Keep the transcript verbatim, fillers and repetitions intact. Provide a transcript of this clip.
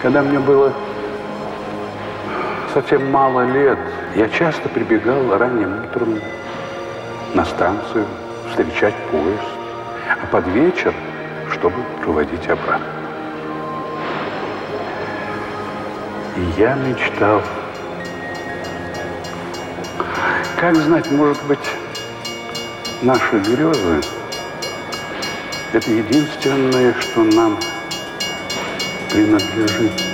Когда мне было совсем мало лет, я часто прибегал ранним утром на станцию встречать поезд, а под вечер, чтобы проводить обратно. И я мечтал. Как знать, может быть, наши грезы – это единственное, что нам принадлежит.